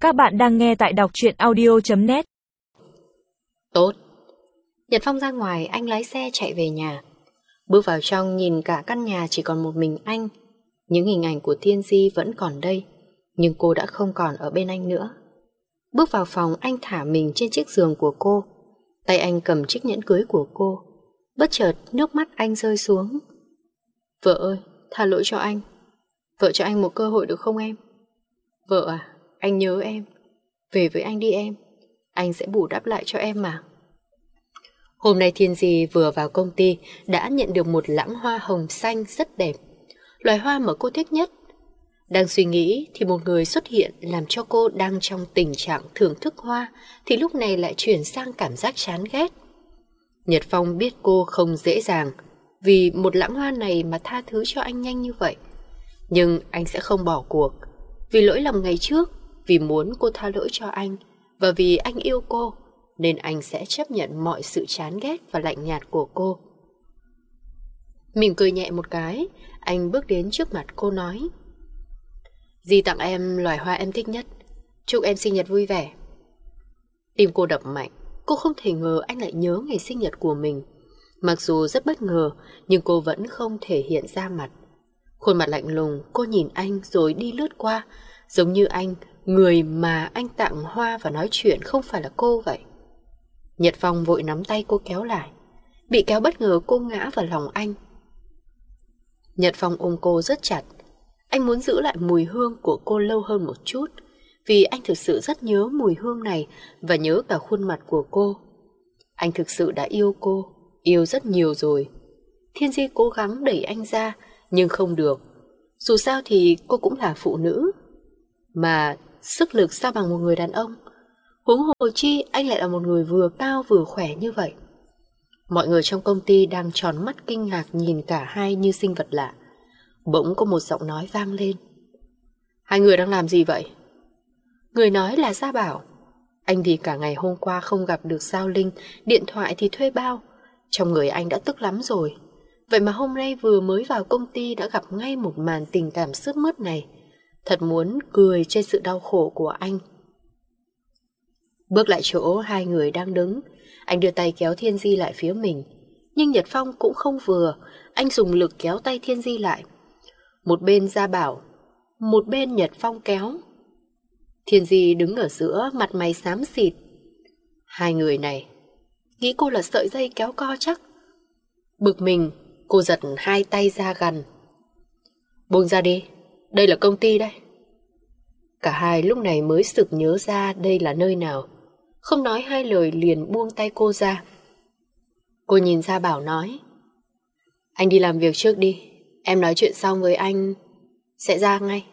Các bạn đang nghe tại đọc truyện audio.net. Tốt. Nhật Phong ra ngoài, anh lái xe chạy về nhà. Bước vào trong nhìn cả căn nhà chỉ còn một mình anh. Những hình ảnh của Thiên Di vẫn còn đây, nhưng cô đã không còn ở bên anh nữa. Bước vào phòng, anh thả mình trên chiếc giường của cô. Tay anh cầm chiếc nhẫn cưới của cô. Bất chợt nước mắt anh rơi xuống. Vợ ơi, tha lỗi cho anh. Vợ cho anh một cơ hội được không em? Vợ à, anh nhớ em. Về với anh đi em. Anh sẽ bù đắp lại cho em mà. Hôm nay Thiên Di vừa vào công ty đã nhận được một lẵng hoa hồng xanh rất đẹp. Loài hoa mà cô thích nhất. Đang suy nghĩ thì một người xuất hiện làm cho cô đang trong tình trạng thưởng thức hoa thì lúc này lại chuyển sang cảm giác chán ghét. Nhật Phong biết cô không dễ dàng vì một lẵng hoa này mà tha thứ cho anh nhanh như vậy. Nhưng anh sẽ không bỏ cuộc. Vì lỗi lầm ngày trước, vì muốn cô tha lỗi cho anh và vì anh yêu cô, nên anh sẽ chấp nhận mọi sự chán ghét và lạnh nhạt của cô. Mỉm cười nhẹ một cái, anh bước đến trước mặt cô nói: Di tặng em loài hoa em thích nhất. Chúc em sinh nhật vui vẻ. Tim cô đập mạnh. Cô không thể ngờ anh lại nhớ ngày sinh nhật của mình. Mặc dù rất bất ngờ, nhưng cô vẫn không thể hiện ra mặt. Khuôn mặt lạnh lùng, cô nhìn anh rồi đi lướt qua, giống như anh, người mà anh tặng hoa và nói chuyện không phải là cô vậy. Nhật Phong vội nắm tay cô kéo lại. Bị kéo bất ngờ cô ngã vào lòng anh. Nhật Phong ôm cô rất chặt. Anh muốn giữ lại mùi hương của cô lâu hơn một chút, vì anh thực sự rất nhớ mùi hương này và nhớ cả khuôn mặt của cô. Anh thực sự đã yêu cô, yêu rất nhiều rồi. Thiên Di cố gắng đẩy anh ra, nhưng không được. Dù sao thì cô cũng là phụ nữ. Mà sức lực sao bằng một người đàn ông. Huống hồ chi anh lại là một người vừa cao vừa khỏe như vậy. Mọi người trong công ty đang tròn mắt kinh ngạc nhìn cả hai như sinh vật lạ. Bỗng có một giọng nói vang lên: Hai người đang làm gì vậy? Người nói là Gia Bảo. Anh vì cả ngày hôm qua không gặp được Giao Linh, điện thoại thì thuê bao. Trong người anh đã tức lắm rồi. Vậy mà hôm nay vừa mới vào công ty đã gặp ngay một màn tình cảm sướt mướt này. Thật muốn cười trên sự đau khổ của anh. Bước lại chỗ hai người đang đứng, anh đưa tay kéo Thiên Di lại phía mình. Nhưng Nhật Phong cũng không vừa, anh dùng lực kéo tay Thiên Di lại. Một bên Gia Bảo, một bên Nhật Phong kéo. Thiên Di đứng ở giữa, mặt mày xám xịt. Hai người này nghĩ cô là sợi dây kéo co chắc. Bực mình, cô giật hai tay ra gần. Buông ra đi, đây là công ty đây. Cả hai lúc này mới sực nhớ ra đây là nơi nào. Không nói hai lời liền buông tay cô ra. Cô nhìn Gia Bảo nói: Anh đi làm việc trước đi, em nói chuyện xong với anh sẽ ra ngay.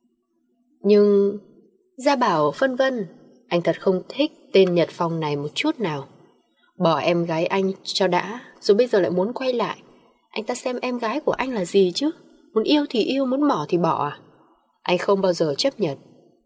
Nhưng Gia Bảo phân vân. Anh thật không thích tên Nhật Phong này một chút nào. Bỏ em gái anh cho đã, rồi bây giờ lại muốn quay lại. Anh ta xem em gái của anh là gì chứ? Muốn yêu thì yêu, muốn bỏ thì bỏ à? Anh không bao giờ chấp nhận.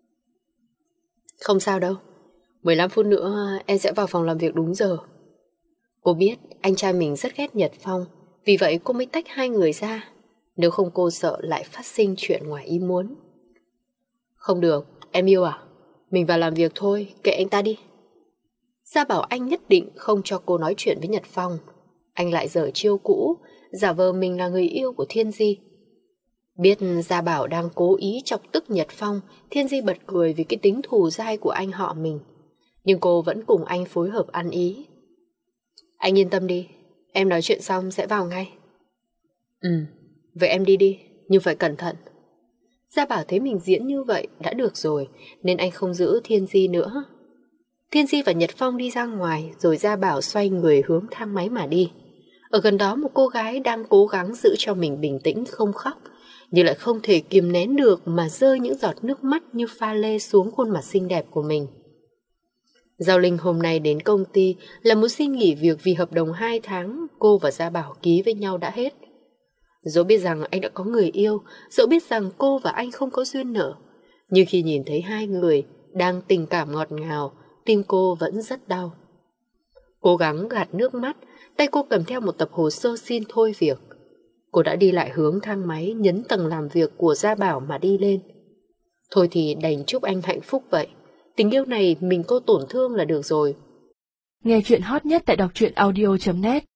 Không sao đâu, 15 phút nữa em sẽ vào phòng làm việc đúng giờ. Cô biết anh trai mình rất ghét Nhật Phong, vì vậy cô mới tách hai người ra. Nếu không cô sợ lại phát sinh chuyện ngoài ý muốn. Không được, em yêu à? Mình vào làm việc thôi, kệ anh ta đi. Gia Bảo anh nhất định không cho cô nói chuyện với Nhật Phong. Anh lại giở chiêu cũ, giả vờ mình là người yêu của Thiên Di. Biết Gia Bảo đang cố ý chọc tức Nhật Phong, Thiên Di bật cười vì cái tính thù dai của anh họ mình. Nhưng cô vẫn cùng anh phối hợp ăn ý. Anh yên tâm đi, em nói chuyện xong sẽ vào ngay. Vậy em đi đi, nhưng phải cẩn thận. Gia Bảo thấy mình diễn như vậy đã được rồi, nên anh không giữ Thiên Di nữa. Thiên Di và Nhật Phong đi ra ngoài, rồi Gia Bảo xoay người hướng thang máy mà đi. Ở gần đó một cô gái đang cố gắng giữ cho mình bình tĩnh không khóc, nhưng lại không thể kiềm nén được mà rơi những giọt nước mắt như pha lê xuống khuôn mặt xinh đẹp của mình. Giao Linh hôm nay đến công ty là muốn xin nghỉ việc vì hợp đồng 2 tháng cô và Gia Bảo ký với nhau đã hết. Dẫu biết rằng anh đã có người yêu, dẫu biết rằng cô và anh không có duyên nợ, nhưng khi nhìn thấy hai người đang tình cảm ngọt ngào, tim cô vẫn rất đau. Cố gắng gạt nước mắt, tay cô cầm theo một tập hồ sơ xin thôi việc. Cô đã đi lại hướng thang máy, nhấn tầng làm việc của Gia Bảo mà đi lên. Thôi thì đành chúc anh hạnh phúc vậy. Tình yêu này mình cô tổn thương là được rồi. Nghe chuyện hot nhất tại đọc truyện audio.net